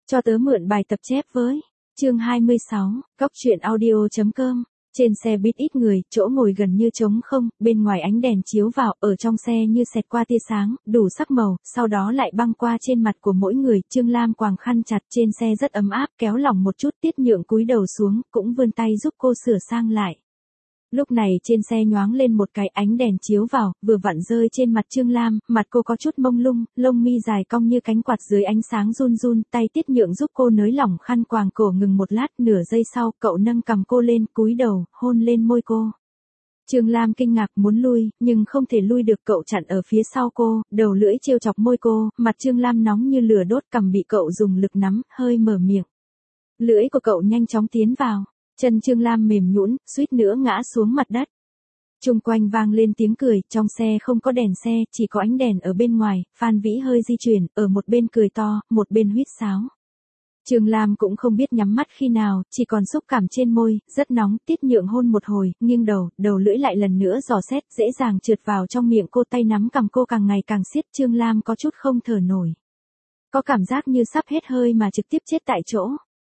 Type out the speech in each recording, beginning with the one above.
Cho tớ mượn bài tập chép với. Chương 26, Góc truyện audio.com. Trên xe buýt ít người, chỗ ngồi gần như trống không, bên ngoài ánh đèn chiếu vào, ở trong xe như xẹt qua tia sáng, đủ sắc màu, sau đó lại băng qua trên mặt của mỗi người. Trương Lam quàng khăn chặt, trên xe rất ấm áp, kéo lỏng một chút, Tiết Nhượng cúi đầu xuống, cũng vươn tay giúp cô sửa sang lại. Lúc này trên xe nhoáng lên một cái, ánh đèn chiếu vào, vừa vặn rơi trên mặt Trương Lam, mặt cô có chút mông lung, lông mi dài cong như cánh quạt dưới ánh sáng run run, tay Tiết Nhượng giúp cô nới lỏng khăn quàng cổ, ngừng một lát, nửa giây sau, cậu nâng cằm cô lên, cúi đầu, hôn lên môi cô. Trương Lam kinh ngạc muốn lui, nhưng không thể lui được, cậu chặn ở phía sau cô, đầu lưỡi trêu chọc môi cô, mặt Trương Lam nóng như lửa đốt, cằm bị cậu dùng lực nắm, hơi mở miệng. Lưỡi của cậu nhanh chóng tiến vào. Chân Trương Lam mềm nhũn, suýt nữa ngã xuống mặt đất. Chung quanh vang lên tiếng cười, trong xe không có đèn xe, chỉ có ánh đèn ở bên ngoài. Phan Vĩ hơi di chuyển, ở một bên cười to, một bên huýt sáo. Trương Lam cũng không biết nhắm mắt khi nào, chỉ còn xúc cảm trên môi, rất nóng. Tiết Nhượng hôn một hồi, nghiêng đầu, đầu lưỡi lại lần nữa dò xét, dễ dàng trượt vào trong miệng cô, tay nắm cằm cô càng ngày càng siết. Trương Lam có chút không thở nổi. Có cảm giác như sắp hết hơi mà trực tiếp chết tại chỗ.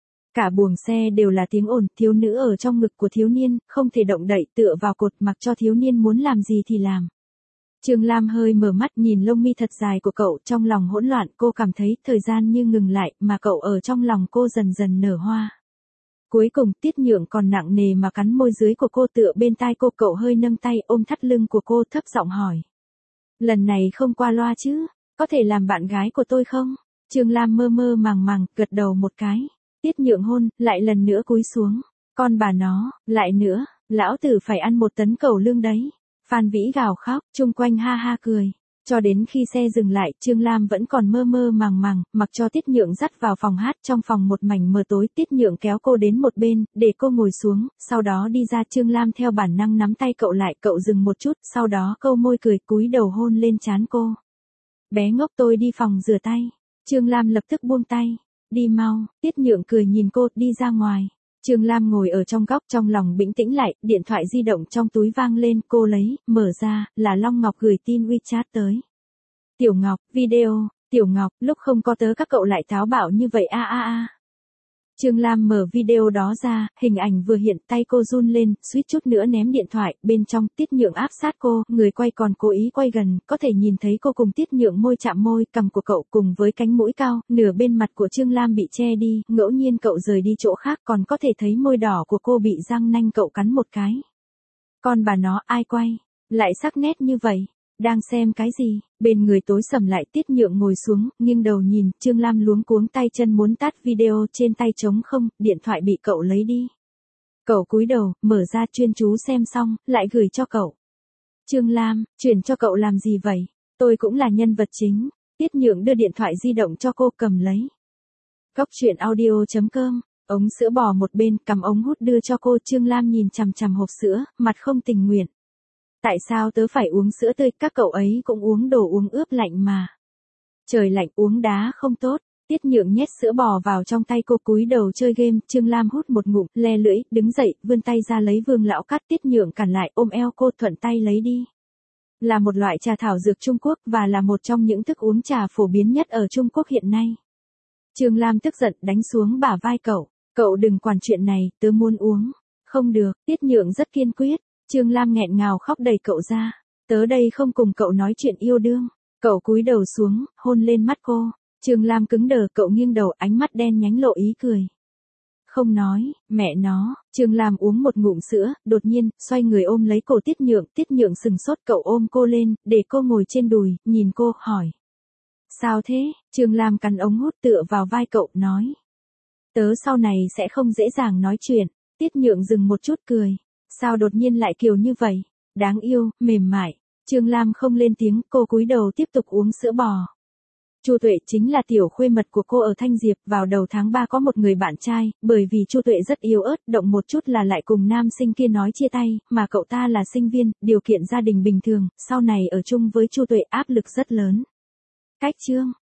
Cả buồng xe đều là tiếng ồn, thiếu nữ ở trong ngực của thiếu niên, không thể động đậy, tựa vào cột, mặc cho thiếu niên muốn làm gì thì làm. Trương Lam hơi mở mắt nhìn lông mi thật dài của cậu, trong lòng hỗn loạn, cô cảm thấy thời gian như ngừng lại, mà cậu ở trong lòng cô dần dần nở hoa. Cuối cùng Tiết Nhượng còn nặng nề mà cắn môi dưới của cô, tựa bên tai cô, cậu hơi nâng tay ôm thắt lưng của cô, thấp giọng hỏi. Lần này không qua loa chứ, có thể làm bạn gái của tôi không? Trương Lam mơ mơ màng màng, gật đầu một cái. Tiết Nhượng hôn, lại lần nữa cúi xuống. Con bà nó, lại nữa, lão tử phải ăn 1 tấn cẩu lương đấy. Phan Vĩ gào khóc, chung quanh ha ha cười. Cho đến khi xe dừng lại, Trương Lam vẫn còn mơ mơ màng màng, mặc cho Tiết Nhượng dắt vào phòng hát. Trong phòng một mảnh mờ tối, Tiết Nhượng kéo cô đến một bên, để cô ngồi xuống, sau đó đi ra. Trương Lam theo bản năng nắm tay cậu lại, cậu dừng một chút, sau đó câu môi cười, cúi đầu hôn lên trán cô. Bé ngốc, tôi đi phòng rửa tay. Trương Lam lập tức buông tay. Đi mau, Tiết Nhượng cười nhìn cô, đi ra ngoài. Trương Lam ngồi ở trong góc, trong lòng bình tĩnh lại, điện thoại di động trong túi vang lên, cô lấy, mở ra, là Long Ngọc gửi tin WeChat tới. Tiểu Ngọc, video, Tiểu Ngọc, lúc không có tớ các cậu lại táo bạo như vậy a. Trương Lam mở video đó ra, hình ảnh vừa hiện, tay cô run lên, suýt chút nữa ném điện thoại, bên trong Tiết Nhượng áp sát cô, người quay còn cố ý quay gần, có thể nhìn thấy cô cùng Tiết Nhượng môi chạm môi, cằm của cậu cùng với cánh mũi cao, nửa bên mặt của Trương Lam bị che đi, ngẫu nhiên cậu rời đi chỗ khác, còn có thể thấy môi đỏ của cô bị răng nanh cậu cắn một cái. Con bà nó, ai quay, lại sắc nét như vậy? Đang xem cái gì? Bên người tối sầm lại, Tiết Nhượng ngồi xuống, nghiêng đầu nhìn, Trương Lam luống cuống tay chân muốn tắt video, trên tay trống không, điện thoại bị cậu lấy đi. Cậu cúi đầu, mở ra chuyên chú xem xong, lại gửi cho cậu. Trương Lam, chuyển cho cậu làm gì vậy? Tôi cũng là nhân vật chính. Tiết Nhượng đưa điện thoại di động cho cô, cầm lấy. Góc truyện audio.com. Ống sữa bò một bên, cầm ống hút đưa cho cô. Trương Lam nhìn chằm chằm hộp sữa, mặt không tình nguyện. Tại sao tớ phải uống sữa tươi, các cậu ấy cũng uống đồ uống ướp lạnh mà. Trời lạnh uống đá không tốt. Tiết Nhượng nhét sữa bò vào trong tay cô, cúi đầu chơi game. Trương Lam hút một ngụm, le lưỡi, đứng dậy, vươn tay ra lấy Vương Lão Cát. Tiết Nhượng cản lại, ôm eo cô, thuận tay lấy đi. Là một loại trà thảo dược Trung Quốc, và là một trong những thức uống trà phổ biến nhất ở Trung Quốc hiện nay. Trương Lam tức giận, đánh xuống bả vai cậu. Cậu đừng quản chuyện này, tớ muốn uống. Không được, Tiết Nhượng rất kiên quyết. Trương Lam nghẹn ngào khóc đẩy cậu ra. Tớ đây không cùng cậu nói chuyện yêu đương. Cậu cúi đầu xuống, hôn lên mắt cô. Trương Lam cứng đờ, cậu nghiêng đầu, ánh mắt đen nhánh lộ ý cười. Không nói, mẹ nó. Trương Lam uống một ngụm sữa, đột nhiên, xoay người ôm lấy cổ Tiết Nhượng. Tiết Nhượng sừng sốt, cậu ôm cô lên, để cô ngồi trên đùi, nhìn cô, hỏi. Sao thế? Trương Lam cắn ống hút tựa vào vai cậu, nói. Tớ sau này sẽ không dễ dàng nói chuyện. Tiết Nhượng dừng một chút cười. Sao đột nhiên lại kiểu như vậy? Đáng yêu, mềm mại. Trương Lam không lên tiếng, cô cúi đầu tiếp tục uống sữa bò. Chu Tuệ chính là tiểu khuê mật của cô ở Thanh Diệp, vào đầu tháng 3 có một người bạn trai, bởi vì Chu Tuệ rất yếu ớt, động một chút là lại cùng nam sinh kia nói chia tay, mà cậu ta là sinh viên, điều kiện gia đình bình thường, sau này ở chung với Chu Tuệ áp lực rất lớn. Cách chương